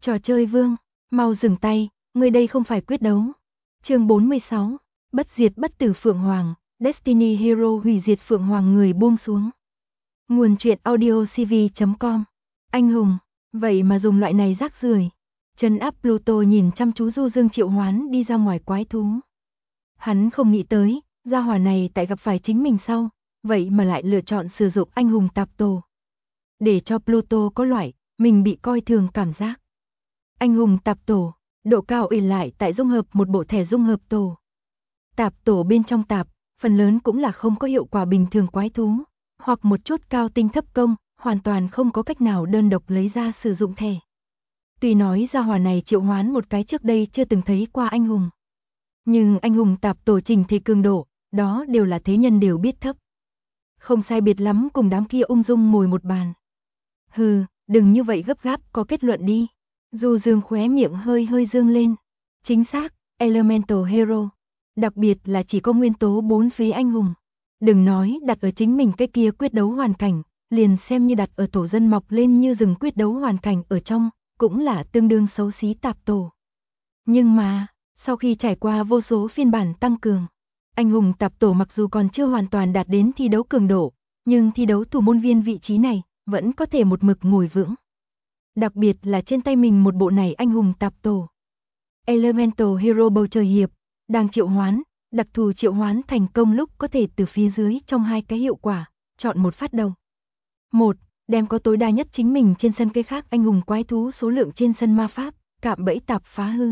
Trò chơi vương, mau dừng tay, người đây không phải quyết đấu. Chương 46, bất diệt bất tử Phượng Hoàng, Destiny Hero hủy diệt Phượng Hoàng người buông xuống. Nguồn truyện audiocv.com. Anh hùng, vậy mà dùng loại này rác rưởi. Trấn áp Pluto nhìn chăm chú Du Dương triệu hoán đi ra ngoài quái thú. Hắn không nghĩ tới, gia hỏa này tại gặp phải chính mình sau, vậy mà lại lựa chọn sử dụng anh hùng tạp tổ. Để cho Pluto có loại, mình bị coi thường cảm giác. Anh hùng tạp tổ, độ cao ỉ lại tại dung hợp một bộ thẻ dung hợp tổ. Tạp tổ bên trong tạp, phần lớn cũng là không có hiệu quả bình thường quái thú, hoặc một chút cao tinh thấp công, hoàn toàn không có cách nào đơn độc lấy ra sử dụng thẻ. Tuy nói gia hỏa này triệu hoán một cái trước đây chưa từng thấy qua anh hùng. Nhưng anh hùng tạp tổ trình thì cường độ, đó đều là thế nhân đều biết thấp. Không sai biệt lắm cùng đám kia ung dung ngồi một bàn. Hừ, đừng như vậy gấp gáp, có kết luận đi. Du Dương khóe miệng hơi hơi dương lên. Chính xác, Elemental Hero. Đặc biệt là chỉ có nguyên tố 4 phế anh hùng. Đừng nói đặt ở chính mình cái kia quyết đấu hoàn cảnh, liền xem như đặt ở tổ dân mọc lên như rừng quyết đấu hoàn cảnh ở trong, cũng là tương đương xấu xí tạp tổ. Nhưng mà, sau khi trải qua vô số phiên bản tăng cường, anh hùng tạp tổ mặc dù còn chưa hoàn toàn đạt đến thi đấu cường độ, nhưng thi đấu thủ môn viên vị trí này vẫn có thể một mực ngồi vững. Đặc biệt là trên tay mình một bộ này anh hùng tạp tổ. Elemental Hero bầu trời hiệp, đang triệu hoán, đặc thù triệu hoán thành công lúc có thể từ phía dưới trong hai cái hiệu quả, chọn một phát động. 1. Đem có tối đa nhất chính mình trên sân cây khác anh hùng quái thú số lượng trên sân ma pháp, cạm bẫy tạp phá hư.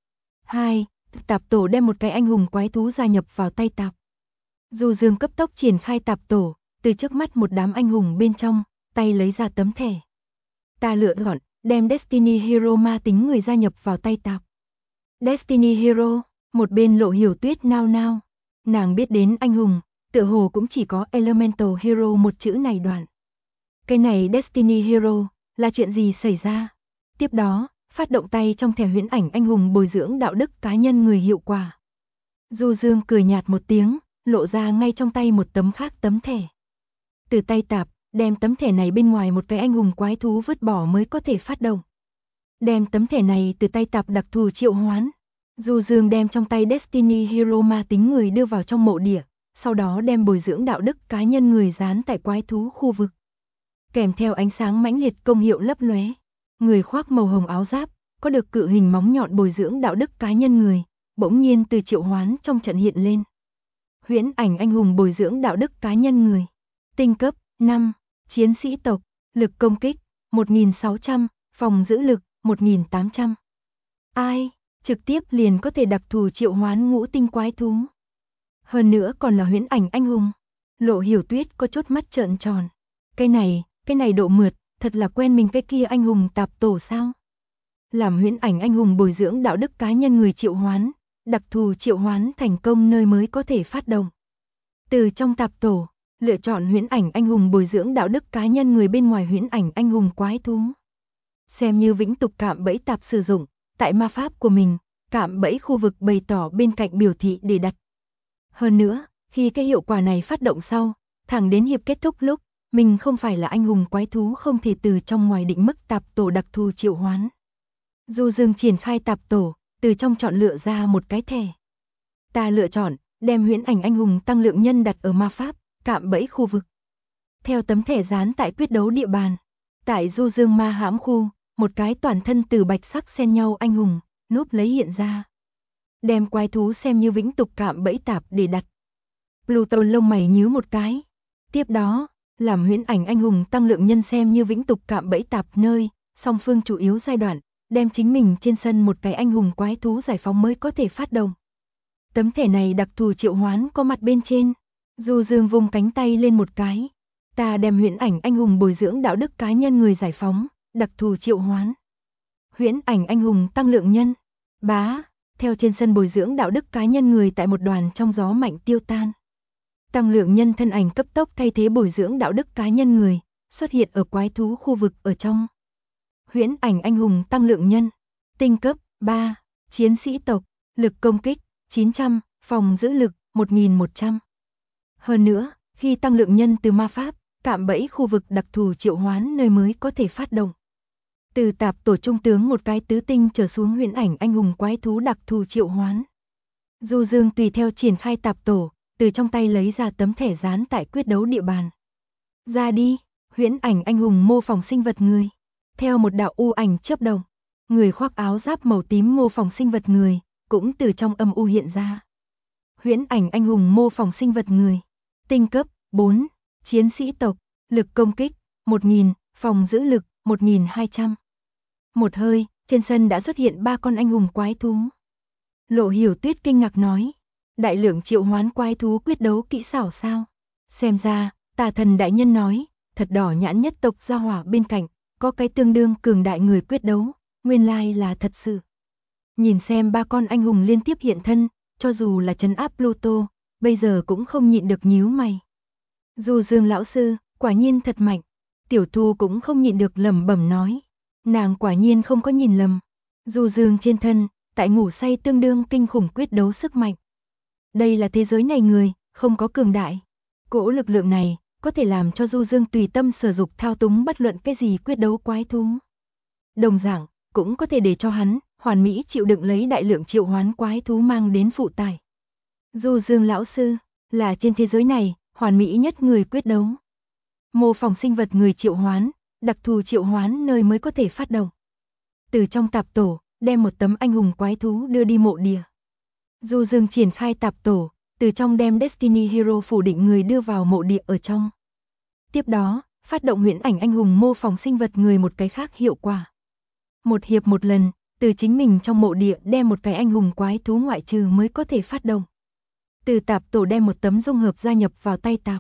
2. Tạp tổ đem một cái anh hùng quái thú gia nhập vào tay tạp. Du Dương cấp tốc triển khai tạp tổ, từ trước mắt một đám anh hùng bên trong, tay lấy ra tấm thẻ. Ta lựa chọn, đem Destiny Hero ma tính người gia nhập vào tay tạp. Destiny Hero, một bên Lộ Hiểu Tuyết nao nao. Nàng biết đến anh hùng, tựa hồ cũng chỉ có Elemental Hero một chữ này đoạn. Cái này Destiny Hero, là chuyện gì xảy ra? Tiếp đó, phát động tay trong thẻ huyễn ảnh anh hùng bồi dưỡng đạo đức cá nhân người hiệu quả. Du Dương cười nhạt một tiếng, lộ ra ngay trong tay một tấm khác tấm thẻ. Từ tay tạp, đem tấm thẻ này bên ngoài một cái anh hùng quái thú vứt bỏ mới có thể phát động. Đem tấm thẻ này từ tay tạp đặc thù triệu hoán. Du Dương đem trong tay Destiny Hero ma tính người đưa vào trong mộ địa, sau đó đem bồi dưỡng đạo đức cá nhân người dán tại quái thú khu vực. Kèm theo ánh sáng mãnh liệt công hiệu lấp lóe, người khoác màu hồng áo giáp, có được cự hình móng nhọn bồi dưỡng đạo đức cá nhân người, bỗng nhiên từ triệu hoán trong trận hiện lên. Huyễn ảnh anh hùng bồi dưỡng đạo đức cá nhân người. Tinh cấp 5, chiến sĩ tộc, lực công kích 1600, phòng giữ lực 1800. Ai, trực tiếp liền có thể đặc thù triệu hoán ngũ tinh quái thú. Hơn nữa còn là huyễn ảnh anh hùng. Lộ Hiểu Tuyết có chút mắt trợn tròn. Cái này độ mượt, thật là quen mình cái kia anh hùng tạp tổ sao? Làm huyễn ảnh anh hùng bồi dưỡng đạo đức cá nhân người triệu hoán, đặc thù triệu hoán thành công nơi mới có thể phát động. Từ trong tạp tổ, lựa chọn huyễn ảnh anh hùng bồi dưỡng đạo đức cá nhân người bên ngoài huyễn ảnh anh hùng quái thú. Xem như vĩnh tục cạm bẫy tạp sử dụng, tại ma pháp của mình, cạm bẫy khu vực bày tỏ bên cạnh biểu thị để đặt. Hơn nữa, khi cái hiệu quả này phát động sau, thẳng đến hiệp kết thúc lúc, mình không phải là anh hùng quái thú không thể từ trong ngoài định mức tạp tổ đặc thù triệu hoán. Du Dương triển khai tạp tổ, từ trong chọn lựa ra một cái thẻ. Ta lựa chọn, đem huyễn ảnh anh hùng tăng lượng nhân đặt ở ma pháp, cạm bẫy khu vực. Theo tấm thẻ dán tại quyết đấu địa bàn, tại Du Dương ma hãm khu, một cái toàn thân từ bạch sắc xen nhau anh hùng, núp lấy hiện ra. Đem quái thú xem như vĩnh tục cạm bẫy tạp để đặt. Pluto lông mày nhíu một cái. Tiếp đó, làm huyễn ảnh anh hùng tăng lượng nhân xem như vĩnh tục cạm bẫy tạp nơi, song phương chủ yếu giai đoạn, đem chính mình trên sân một cái anh hùng quái thú giải phóng mới có thể phát động. Tấm thẻ này đặc thù triệu hoán có mặt bên trên. Du Dương vung cánh tay lên một cái. Ta đem huyễn ảnh anh hùng bồi dưỡng đạo đức cá nhân người giải phóng, đặc thù triệu hoán. Huyễn ảnh anh hùng tăng lượng nhân. Bá, theo trên sân bồi dưỡng đạo đức cá nhân người tại một đoàn trong gió mạnh tiêu tan. Tăng lượng nhân thân ảnh cấp tốc thay thế bồi dưỡng đạo đức cá nhân người, xuất hiện ở quái thú khu vực ở trong. Huyễn ảnh anh hùng tăng lượng nhân. Tinh cấp 3, chiến sĩ tộc, lực công kích 900, phòng giữ lực 1100. Hơn nữa, khi tăng lượng nhân từ ma pháp, cạm bẫy khu vực đặc thù triệu hoán nơi mới có thể phát động. Từ tạp tổ trung tướng một cái tứ tinh trở xuống huyễn ảnh anh hùng quái thú đặc thù triệu hoán. Du Dương tùy theo triển khai tạp tổ, từ trong tay lấy ra tấm thẻ dán tại quyết đấu địa bàn. Ra đi, huyễn ảnh anh hùng mô phỏng sinh vật người. Theo một đạo u ảnh chớp động, người khoác áo giáp màu tím mô phỏng sinh vật người, cũng từ trong âm u hiện ra. Huyễn ảnh anh hùng mô phỏng sinh vật người. Tinh cấp 4, chiến sĩ tộc, lực công kích 1000, phòng giữ lực 1200. Một hơi, trên sân đã xuất hiện 3 con anh hùng quái thú. Lộ Hiểu Tuyết kinh ngạc nói, đại lượng triệu hoán quái thú quyết đấu kỹ xảo sao? Xem ra, Tà Thần đại nhân nói, thật đỏ nhãn nhất tộc Gia Hỏa bên cạnh, có cái tương đương cường đại người quyết đấu, nguyên lai là thật sự. Nhìn xem 3 con anh hùng liên tiếp hiện thân, cho dù là trấn áp Pluto, bây giờ cũng không nhịn được nhíu mày. Du Dương lão sư, quả nhiên thật mạnh. Tiểu Thu cũng không nhịn được lẩm bẩm nói, nàng quả nhiên không có nhìn lầm. Du Dương trên thân, tại ngủ say tương đương kinh khủng quyết đấu sức mạnh. Đây là thế giới này người, không có cường đại. Cỗ lực lượng này, có thể làm cho Du Dương tùy tâm sử dụng thao túng bất luận cái gì quyết đấu quái thú. Đồng dạng, cũng có thể để cho hắn, hoàn mỹ chịu đựng lấy đại lượng triệu hoán quái thú mang đến phụ tải. Du Dương lão sư, là trên thế giới này, hoàn mỹ nhất người quyết đấu. Mô phỏng sinh vật người triệu hoán, đặc thù triệu hoán nơi mới có thể phát động. Từ trong tạp tổ, đem một tấm anh hùng quái thú đưa đi mộ địa. Du Dương triển khai tạp tổ, từ trong đem Destiny Hero phủ định người đưa vào mộ địa ở trong. Tiếp đó, phát động huyễn ảnh anh hùng mô phỏng sinh vật người một cái khác hiệu quả. Một hiệp một lần, từ chính mình trong mộ địa đem một cái anh hùng quái thú ngoại trừ mới có thể phát động. Từ tạp tổ đem một tấm dung hợp gia nhập vào tay tạp.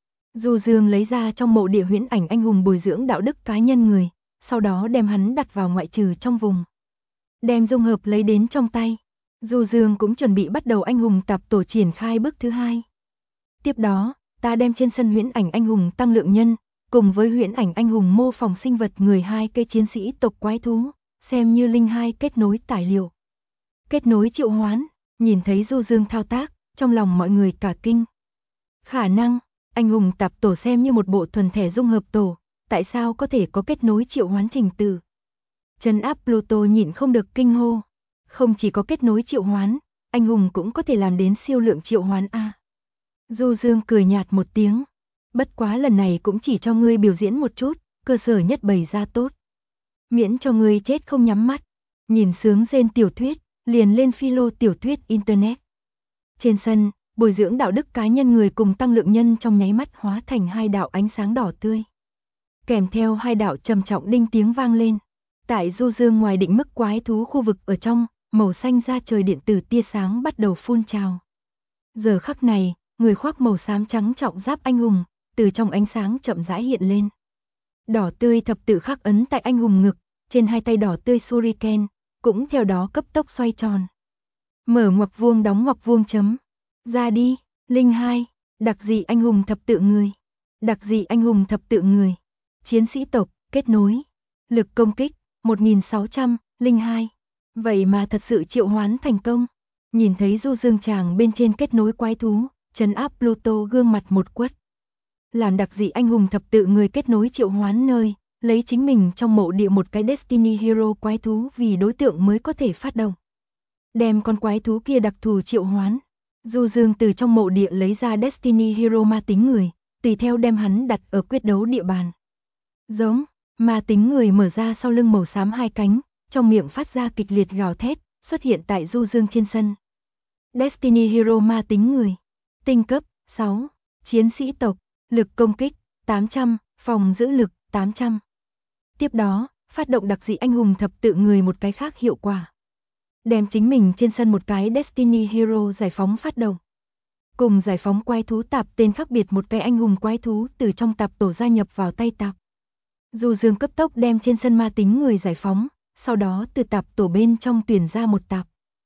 Du Dương lấy ra trong mộ địa huyễn ảnh anh hùng bồi dưỡng đạo đức cá nhân người, sau đó đem hắn đặt vào ngoại trừ trong vùng. Đem dung hợp lấy đến trong tay. Du Dương cũng chuẩn bị bắt đầu anh hùng tạp tổ triển khai bước thứ 2. Tiếp đó, ta đem trên sân huyễn ảnh anh hùng tăng lượng nhân, cùng với huyễn ảnh anh hùng mô phỏng sinh vật người 2 cây chiến sĩ tộc quái thú, xem như linh 2 kết nối tài liệu. Kết nối triệu hoán, nhìn thấy Du Dương thao tác, trong lòng mọi người cả kinh. Khả năng, anh hùng tạp tổ xem như một bộ thuần thể dung hợp tổ, tại sao có thể có kết nối triệu hoán trình tự? Trấn áp Pluto nhịn không được kinh hô. Không chỉ có kết nối triệu hoán, anh hùng cũng có thể làm đến siêu lượng triệu hoán a. Du Dương cười nhạt một tiếng. Bất quá lần này cũng chỉ cho ngươi biểu diễn một chút, cơ sở nhất bày ra tốt. Miễn cho ngươi chết không nhắm mắt. Nhìn sướng rên tiểu thuyết, liền lên philo tiểu thuyết internet. Trên sân, bồi dưỡng đạo đức cá nhân người cùng tăng lượng nhân trong nháy mắt hóa thành 2 đạo ánh sáng đỏ tươi. Kèm theo 2 đạo trầm trọng đinh tiếng vang lên. Tại Du Dương ngoài định mức quái thú khu vực ở trong, màu xanh da trời điện tử tia sáng bắt đầu phun trào. Giờ khắc này, người khoác màu xám trắng trọng giáp anh hùng, từ trong ánh sáng chậm rãi hiện lên. Đỏ tươi thập tự khắc ấn tại anh hùng ngực, trên 2 tay đỏ tươi shuriken, cũng theo đó cấp tốc xoay tròn. Mở ngoặc vuông đóng ngoặc vuông chấm. Ra đi, linh 2, đặc dị anh hùng thập tự người. Đặc dị anh hùng thập tự người. Chiến sĩ tộc, kết nối. Lực công kích, 1600, linh 2. Vậy mà thật sự triệu hoán thành công. Nhìn thấy Du Dương chàng bên trên kết nối quái thú, trấn áp Pluto gương mặt một quất. Làm đặc dị anh hùng thập tự người kết nối triệu hoán nơi, lấy chính mình trong mộ địa một cái Destiny Hero quái thú vì đối tượng mới có thể phát động. Đem con quái thú kia đặc thù triệu hoán. Du Dương từ trong mộ địa lấy ra Destiny Hero ma tính người, tùy theo đem hắn đặt ở quyết đấu địa bàn. Giống, ma tính người mở ra sau lưng màu xám 2 cánh, trong miệng phát ra kịch liệt gào thét, xuất hiện tại Du Dương trên sân. Destiny Hero ma tính người. Tinh cấp 6, chiến sĩ tộc, lực công kích 800, phòng giữ lực 800. Tiếp đó, phát động đặc dị anh hùng thập tự người một cái khác hiệu quả. Đem chính mình trên sân một cái Destiny Hero giải phóng phát động. Cùng giải phóng quái thú tạp tên khác biệt một cái anh hùng quái thú từ trong tạp tổ gia nhập vào tay tạp. Du Dương cấp tốc đem trên sân ma tính người giải phóng, sau đó từ tạp tổ bên trong tuyển ra một tạp.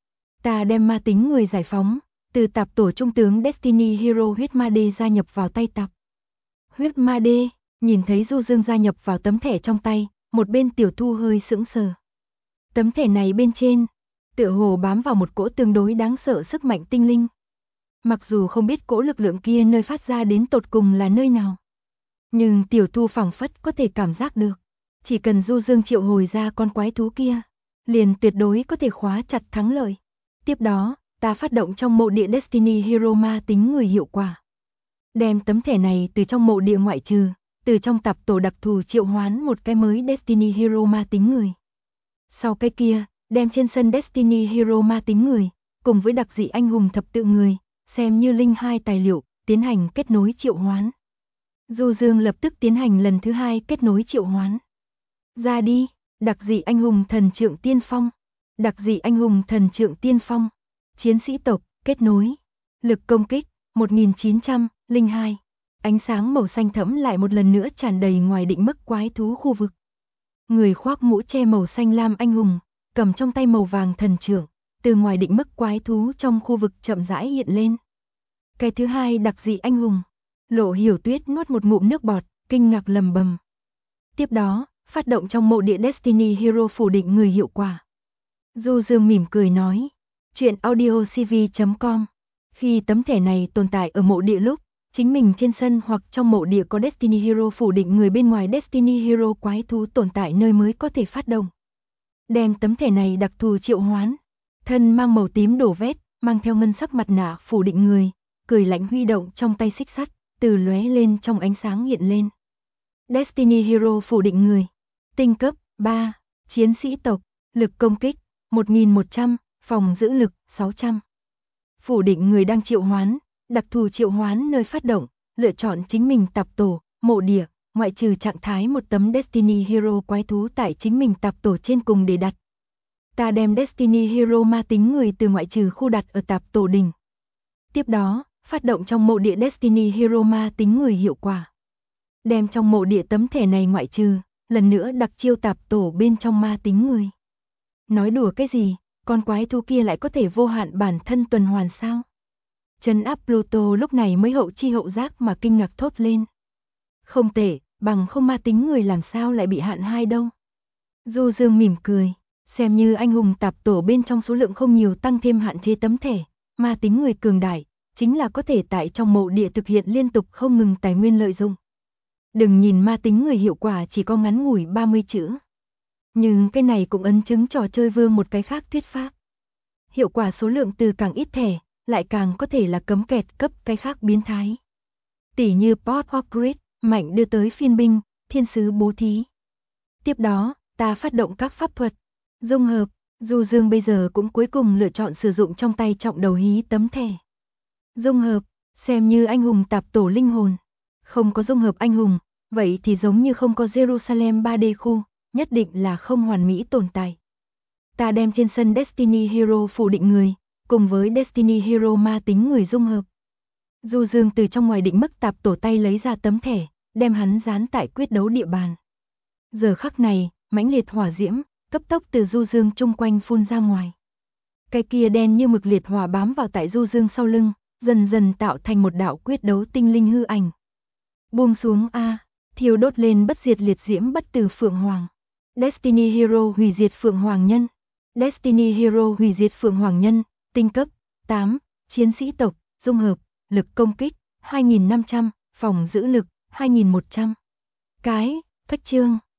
Ta đem ma tính người giải phóng, từ tạp tổ trung tướng Destiny Hero huyết ma đê gia nhập vào tay tạp. Huyết ma đê, nhìn thấy Du Dương gia nhập vào tấm thẻ trong tay, một bên Tiểu Thu hơi sững sờ. Tấm thẻ này bên trên, tựa hồ bám vào một cỗ tương đối đáng sợ sức mạnh tinh linh. Mặc dù không biết cỗ lực lượng kia nơi phát ra đến tột cùng là nơi nào, nhưng Tiểu Thu phảng phất có thể cảm giác được. Chỉ cần Du Dương triệu hồi ra con quái thú kia, liền tuyệt đối có thể khóa chặt thắng lợi. Tiếp đó, ta phát động trong mộ địa Destiny Hero ma tính người hiệu quả. Đem tấm thẻ này từ trong mộ địa ngoại trừ, từ trong tạp tổ đặc thù triệu hoán một cái mới Destiny Hero ma tính người. Sau cái kia, đem trên sân Destiny Hero ma tính người, cùng với đặc dị anh hùng thập tự người, xem như linh hai tài liệu, tiến hành kết nối triệu hoán. Du Dương lập tức tiến hành lần thứ 2 kết nối triệu hoán. Ra đi, đặc dị anh hùng thần trượng tiên phong. Đặc dị anh hùng thần trượng tiên phong. Chiến sĩ tộc, kết nối. Lực công kích, 1902. Ánh sáng màu xanh thẫm lại một lần nữa tràn đầy ngoài định mức quái thú khu vực. Người khoác mũ che màu xanh lam anh hùng, cầm trong tay màu vàng thần trượng, từ ngoài định mức quái thú trong khu vực chậm rãi hiện lên. Cái thứ 2 đặc dị anh hùng. Lộ Hiểu Tuyết nuốt một ngụm nước bọt, kinh ngạc lầm bầm. Tiếp đó, phát động trong mộ địa Destiny Hero phủ định người hiệu quả. Du Dương mỉm cười nói, chuyện audiocv.com. Khi tấm thẻ này tồn tại ở mộ địa lúc, chính mình trên sân hoặc trong mộ địa có Destiny Hero phủ định người bên ngoài Destiny Hero quái thú tồn tại nơi mới có thể phát động. Đem tấm thẻ này đặc thù triệu hoán, thân mang màu tím đổ vét, mang theo ngân sắc mặt nạ phủ định người, cười lạnh huy động trong tay xích sắt, từ lóe lên trong ánh sáng hiện lên. Destiny Hero phủ định người. Tinh cấp 3, chiến sĩ tộc, lực công kích 1100, phòng giữ lực 600. Phủ định người đang triệu hoán, đặc thù triệu hoán nơi phát động, lựa chọn chính mình tạp tổ, mộ địa, ngoại trừ trạng thái một tấm Destiny Hero quái thú tại chính mình tạp tổ trên cùng để đặt. Ta đem Destiny Hero ma tính người từ ngoại trừ khu đặt ở tạp tổ đỉnh. Tiếp đó, phát động trong mộ địa Destiny Hero ma tính người hiệu quả. Đem trong mộ địa tấm thẻ này ngoại trừ, lần nữa đặc chiêu tạp tổ bên trong ma tính người. Nói đùa cái gì, con quái thú kia lại có thể vô hạn bản thân tuần hoàn sao? Trấn áp Pluto lúc này mới hậu chi hậu giác mà kinh ngạc thốt lên. Không tệ, bằng không ma tính người làm sao lại bị hạn 2 đâu. Du Dương mỉm cười, xem như anh hùng tạp tổ bên trong số lượng không nhiều tăng thêm hạn chế tấm thẻ, ma tính người cường đại, chính là có thể tại trong mộ địa thực hiện liên tục không ngừng tài nguyên lợi dụng. Đừng nhìn ma tính người hiệu quả chỉ có ngắn ngủi 30 chữ. Nhưng cái này cũng ấn chứng trò chơi vương một cái khác thuyết pháp. Hiệu quả số lượng từ càng ít thẻ, lại càng có thể là cấm kẹt cấp cái khác biến thái. Tỉ như Port of Grid, mạnh đưa tới phiên binh, thiên sứ bố thí. Tiếp đó, ta phát động các pháp thuật, dung hợp, Du Dương bây giờ cũng cuối cùng lựa chọn sử dụng trong tay trọng đầu hí tấm thẻ. Dung hợp, xem như anh hùng tạp tổ linh hồn. Không có dung hợp anh hùng, vậy thì giống như không có Jerusalem 3D khu, nhất định là không hoàn mỹ tồn tại. Ta đem trên sân Destiny Hero phủ định người, cùng với Destiny Hero ma tính người dung hợp. Du Dương từ trong ngoài định mức tạp tổ tay lấy ra tấm thẻ, đem hắn dán tại quyết đấu địa bàn. Giờ khắc này, mãnh liệt hỏa diễm, cấp tốc từ Du Dương chung quanh phun ra ngoài. Cái kia đen như mực liệt hỏa bám vào tại Du Dương sau lưng, dần dần tạo thành một đạo quyết đấu tinh linh hư ảnh. Buông xuống a, thiêu đốt lên bất diệt liệt diễm bất tử phượng hoàng. Destiny Hero hủy diệt phượng hoàng nhân. Destiny Hero hủy diệt phượng hoàng nhân, tinh cấp 8, chiến sĩ tộc, dung hợp, lực công kích 2500, phòng giữ lực 2100. Cái, phách chương